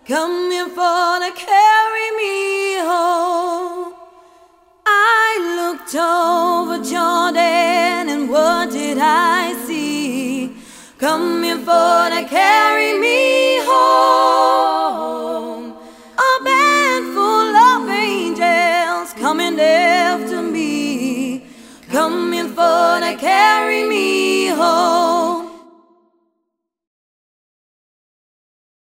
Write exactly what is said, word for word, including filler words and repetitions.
coming for to carry me home. I looked over Jordan, and what did I see? Coming for to carry me home. A band full of angels coming after me, coming for to carry me home.